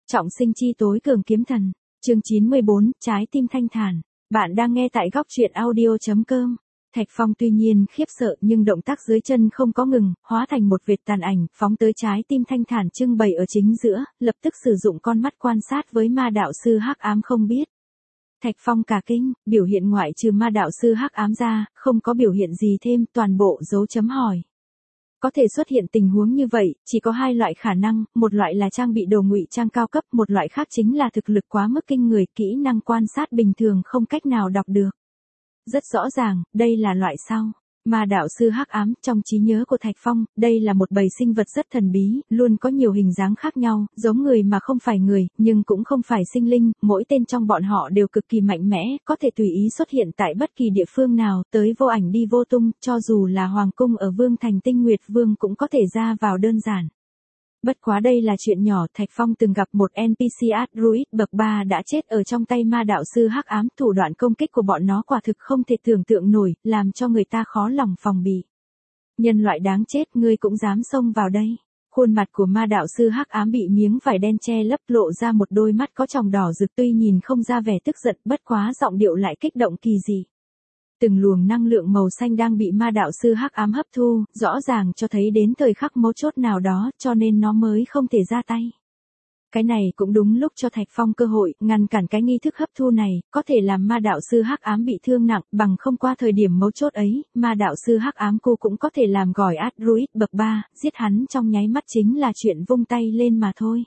Trọng sinh chi tối cường kiếm thần. Chương 94, trái tim thanh thản. Bạn đang nghe tại góc truyện audio.com. Thạch Phong tuy nhiên khiếp sợ nhưng động tác dưới chân không có ngừng, hóa thành một vệt tàn ảnh, phóng tới trái tim thanh thản trưng bày ở chính giữa, lập tức sử dụng con mắt quan sát với ma đạo sư hắc ám không biết. Thạch Phong cả kinh, biểu hiện ngoại trừ ma đạo sư hắc ám ra, không có biểu hiện gì thêm, toàn bộ dấu chấm hỏi. Có thể xuất hiện tình huống như vậy, chỉ có hai loại khả năng, một loại là trang bị đồ ngụy trang cao cấp, một loại khác chính là thực lực quá mức kinh người, kỹ năng quan sát bình thường không cách nào đọc được. Rất rõ ràng, đây là loại sau. Ma đạo sư hắc ám, trong trí nhớ của Thạch Phong, đây là một bầy sinh vật rất thần bí, luôn có nhiều hình dáng khác nhau, giống người mà không phải người, nhưng cũng không phải sinh linh, mỗi tên trong bọn họ đều cực kỳ mạnh mẽ, có thể tùy ý xuất hiện tại bất kỳ địa phương nào, tới vô ảnh đi vô tung, cho dù là hoàng cung ở Vương Thành Tinh Nguyệt Vương cũng có thể ra vào đơn giản. Bất quá đây là chuyện nhỏ, Thạch Phong từng gặp một NPC Druid bậc 3 đã chết ở trong tay ma đạo sư hắc ám, thủ đoạn công kích của bọn nó quả thực không thể tưởng tượng nổi, làm cho người ta khó lòng phòng bị. Nhân loại đáng chết, ngươi cũng dám xông vào đây. Khuôn mặt của ma đạo sư hắc ám bị miếng vải đen che lấp, lộ ra một đôi mắt có tròng đỏ rực, tuy nhìn không ra vẻ tức giận, bất quá giọng điệu lại kích động kỳ dị. Từng luồng năng lượng màu xanh đang bị ma đạo sư hắc ám hấp thu, rõ ràng cho thấy đến thời khắc mấu chốt nào đó, cho nên nó mới không thể ra tay. Cái này cũng đúng lúc cho Thạch Phong cơ hội, ngăn cản cái nghi thức hấp thu này, có thể làm ma đạo sư hắc ám bị thương nặng, bằng không qua thời điểm mấu chốt ấy, ma đạo sư hắc ám cô cũng có thể làm gỏi Druid bậc 3, giết hắn trong nháy mắt chính là chuyện vung tay lên mà thôi.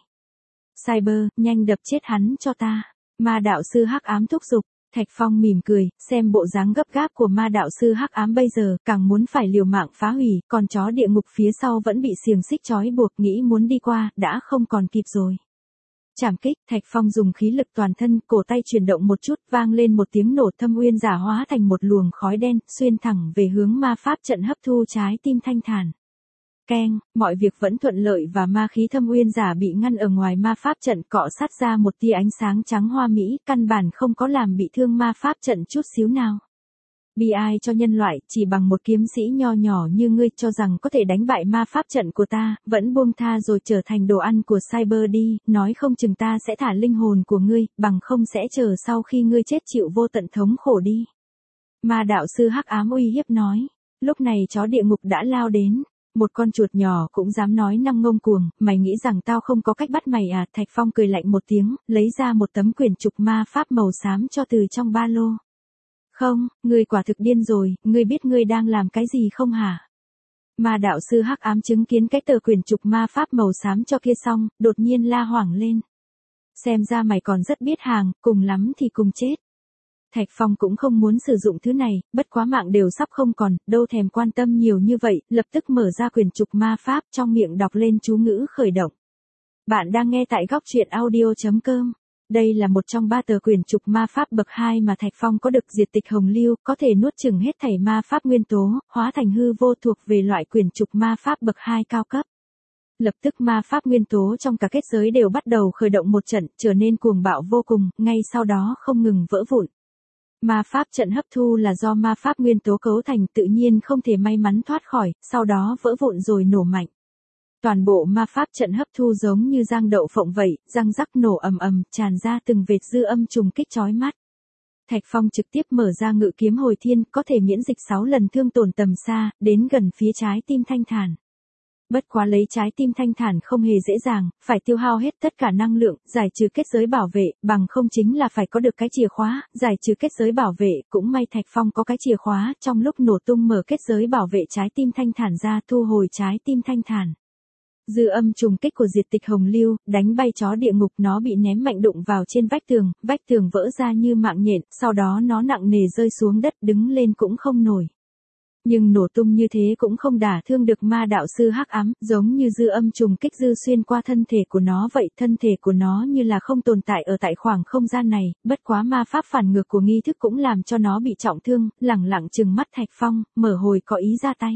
Cyber, nhanh đập chết hắn cho ta. Ma đạo sư hắc ám thúc giục. Thạch Phong mỉm cười, xem bộ dáng gấp gáp của ma đạo sư hắc ám bây giờ, càng muốn phải liều mạng phá hủy, còn chó địa ngục phía sau vẫn bị xiềng xích trói buộc, nghĩ muốn đi qua, đã không còn kịp rồi. Trảm kích, Thạch Phong dùng khí lực toàn thân, cổ tay chuyển động một chút, vang lên một tiếng nổ, thâm uyên giả hóa thành một luồng khói đen, xuyên thẳng về hướng ma pháp trận hấp thu trái tim thanh thản. Keng, mọi việc vẫn thuận lợi và ma khí thâm uyên giả bị ngăn ở ngoài ma pháp trận, cọ sát ra một tia ánh sáng trắng hoa mỹ, căn bản không có làm bị thương ma pháp trận chút xíu nào. Bi ai cho nhân loại, chỉ bằng một kiếm sĩ nho nhỏ như ngươi cho rằng có thể đánh bại ma pháp trận của ta, vẫn buông tha rồi trở thành đồ ăn của Cyber đi, nói không chừng ta sẽ thả linh hồn của ngươi, bằng không sẽ chờ sau khi ngươi chết chịu vô tận thống khổ đi. Ma đạo sư hắc ám uy hiếp nói. Lúc này chó địa ngục đã lao đến. Một con chuột nhỏ cũng dám nói năng ngông cuồng, mày nghĩ rằng tao không có cách bắt mày à? Thạch Phong cười lạnh một tiếng, lấy ra một tấm quyển trục ma pháp màu xám cho từ trong ba lô. Không, ngươi quả thực điên rồi, ngươi biết ngươi đang làm cái gì không hả? Ma đạo sư hắc ám chứng kiến cái tờ quyển trục ma pháp màu xám cho kia xong, đột nhiên la hoảng lên. Xem ra mày còn rất biết hàng, cùng lắm thì cùng chết. Thạch Phong cũng không muốn sử dụng thứ này, bất quá mạng đều sắp không còn, đâu thèm quan tâm nhiều như vậy, lập tức mở ra quyển trục ma pháp, trong miệng đọc lên chú ngữ khởi động. Bạn đang nghe tại góc truyện audio.com. Đây là một trong 3 tờ quyển trục ma pháp bậc 2 mà Thạch Phong có được, diệt tịch hồng lưu, có thể nuốt chửng hết thảy ma pháp nguyên tố, hóa thành hư vô, thuộc về loại quyển trục ma pháp bậc 2 cao cấp. Lập tức ma pháp nguyên tố trong cả kết giới đều bắt đầu khởi động một trận, trở nên cuồng bạo vô cùng, ngay sau đó không ngừng vỡ vụn. Ma pháp trận hấp thu là do ma pháp nguyên tố cấu thành, tự nhiên không thể may mắn thoát khỏi, sau đó vỡ vụn rồi nổ mạnh. Toàn bộ ma pháp trận hấp thu giống như giang đậu phộng vậy, răng rắc nổ ầm ầm, tràn ra từng vệt dư âm trùng kích chói mắt. Thạch Phong trực tiếp mở ra ngự kiếm hồi thiên, có thể miễn dịch 6 lần thương tổn tầm xa, đến gần phía trái tim thanh thản. Bất quá lấy trái tim thanh thản không hề dễ dàng, phải tiêu hao hết tất cả năng lượng, giải trừ kết giới bảo vệ, bằng không chính là phải có được cái chìa khóa, giải trừ kết giới bảo vệ, cũng may Thạch Phong có cái chìa khóa, trong lúc nổ tung mở kết giới bảo vệ trái tim thanh thản ra, thu hồi trái tim thanh thản. Dư âm trùng kích của diệt tịch hồng lưu, đánh bay chó địa ngục, nó bị ném mạnh đụng vào trên vách tường vỡ ra như mạng nhện, sau đó nó nặng nề rơi xuống đất, đứng lên cũng không nổi. Nhưng nổ tung như thế cũng không đả thương được ma đạo sư hắc ám, giống như dư âm trùng kích dư xuyên qua thân thể của nó vậy, thân thể của nó như là không tồn tại ở tại khoảng không gian này, bất quá ma pháp phản ngược của nghi thức cũng làm cho nó bị trọng thương, lẳng lặng trừng mắt Thạch Phong, mở hồi có ý ra tay.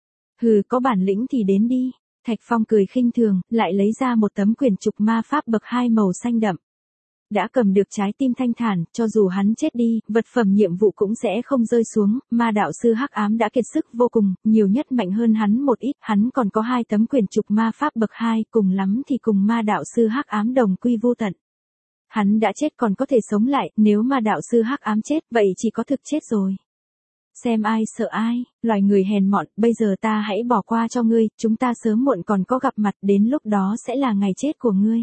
Hừ, có bản lĩnh thì đến đi. Thạch Phong cười khinh thường, lại lấy ra một tấm quyển trục ma pháp bậc 2 màu xanh đậm. đã cầm được trái tim thanh thản, cho dù hắn chết đi, vật phẩm nhiệm vụ cũng sẽ không rơi xuống, ma đạo sư hắc ám đã kiệt sức vô cùng, nhiều nhất mạnh hơn hắn một ít, hắn còn có 2 tấm quyển trục ma pháp bậc 2, cùng lắm thì cùng ma đạo sư hắc ám đồng quy vô tận. Hắn đã chết còn có thể sống lại, nếu ma đạo sư hắc ám chết, vậy chỉ có thực chết rồi. Xem ai sợ ai, loài người hèn mọn, bây giờ ta hãy bỏ qua cho ngươi, chúng ta sớm muộn còn có gặp mặt, đến lúc đó sẽ là ngày chết của ngươi.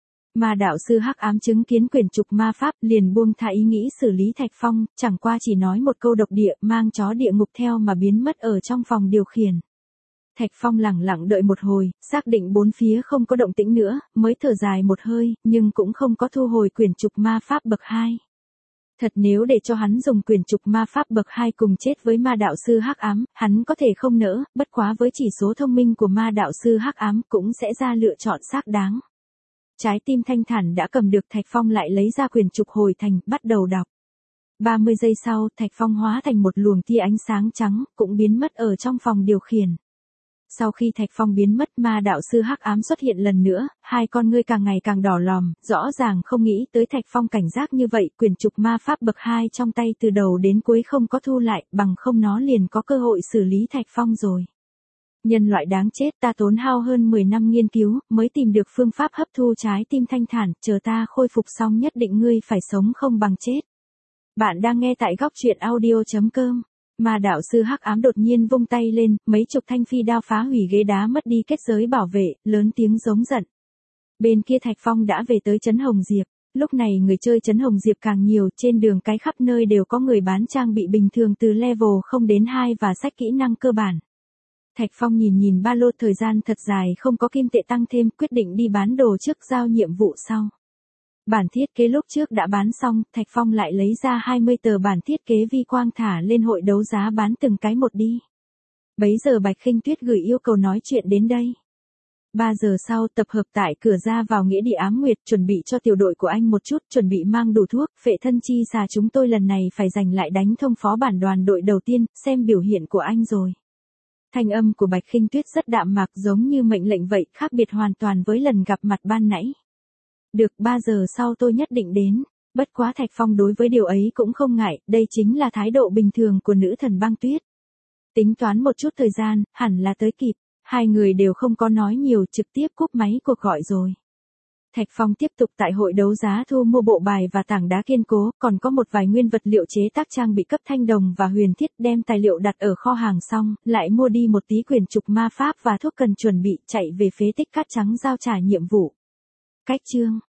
Ma đạo sư hắc ám chứng kiến quyển trục ma pháp, liền buông thả ý nghĩ xử lý Thạch Phong, chẳng qua chỉ nói một câu độc địa, mang chó địa ngục theo mà biến mất ở trong phòng điều khiển. Thạch Phong lẳng lặng đợi một hồi, xác định bốn phía không có động tĩnh nữa, mới thở dài một hơi, nhưng cũng không có thu hồi quyển trục ma pháp bậc 2. Thật nếu để cho hắn dùng quyển trục ma pháp bậc 2 cùng chết với ma đạo sư hắc ám, hắn có thể không nỡ, bất quá với chỉ số thông minh của ma đạo sư hắc ám cũng sẽ ra lựa chọn xác đáng. Trái tim thanh thản đã cầm được, Thạch Phong lại lấy ra quyển trục hồi thành, bắt đầu đọc. 30 giây sau, Thạch Phong hóa thành một luồng tia ánh sáng trắng, cũng biến mất ở trong phòng điều khiển. Sau khi Thạch Phong biến mất, ma đạo sư hắc ám xuất hiện lần nữa, 2 con ngươi càng ngày càng đỏ lòm, rõ ràng không nghĩ tới Thạch Phong cảnh giác như vậy, quyển trục ma pháp bậc 2 trong tay từ đầu đến cuối không có thu lại, bằng không nó liền có cơ hội xử lý Thạch Phong rồi. Nhân loại đáng chết, ta tốn hao hơn 10 năm nghiên cứu, mới tìm được phương pháp hấp thu trái tim thanh thản, chờ ta khôi phục xong nhất định ngươi phải sống không bằng chết. Bạn đang nghe tại góc truyện audio.com. Ma đạo sư hắc ám đột nhiên vung tay lên, mấy chục thanh phi đao phá hủy ghế đá, mất đi kết giới bảo vệ, lớn tiếng giống giận. Bên kia Thạch Phong đã về tới trấn Hồng Diệp. Lúc này người chơi trấn Hồng Diệp càng nhiều, trên đường cái khắp nơi đều có người bán trang bị bình thường từ level 0 đến 2 và sách kỹ năng cơ bản. Thạch Phong nhìn ba lô, thời gian thật dài không có kim tệ tăng thêm, quyết định đi bán đồ trước giao nhiệm vụ sau. Bản thiết kế lúc trước đã bán xong, Thạch Phong lại lấy ra 20 tờ bản thiết kế vi quang thả lên hội đấu giá bán từng cái một đi. Bấy giờ Bạch Khinh Tuyết gửi yêu cầu nói chuyện đến đây. 3 giờ sau, tập hợp tại cửa ra vào nghĩa địa Ám Nguyệt, chuẩn bị cho tiểu đội của anh một chút, chuẩn bị mang đủ thuốc, phệ thân chi xà, chúng tôi lần này phải giành lại đánh thông phó bản đoàn đội đầu tiên, xem biểu hiện của anh rồi. Thanh âm của Bạch Khinh Tuyết rất đạm mạc, giống như mệnh lệnh vậy, khác biệt hoàn toàn với lần gặp mặt ban nãy. Được, 3 giờ sau tôi nhất định đến. Bất quá Thạch Phong đối với điều ấy cũng không ngại, đây chính là thái độ bình thường của nữ thần băng tuyết. Tính toán một chút thời gian, hẳn là tới kịp. 2 người đều không có nói nhiều, trực tiếp cúp máy cuộc gọi rồi. Thạch Phong tiếp tục tại hội đấu giá thu mua bộ bài và tảng đá kiên cố, còn có một vài nguyên vật liệu chế tác trang bị cấp thanh đồng và huyền thiết, đem tài liệu đặt ở kho hàng xong, lại mua đi một tí quyển trục ma pháp và thuốc cần chuẩn bị, chạy về phế tích cát trắng giao trả nhiệm vụ. Cách chương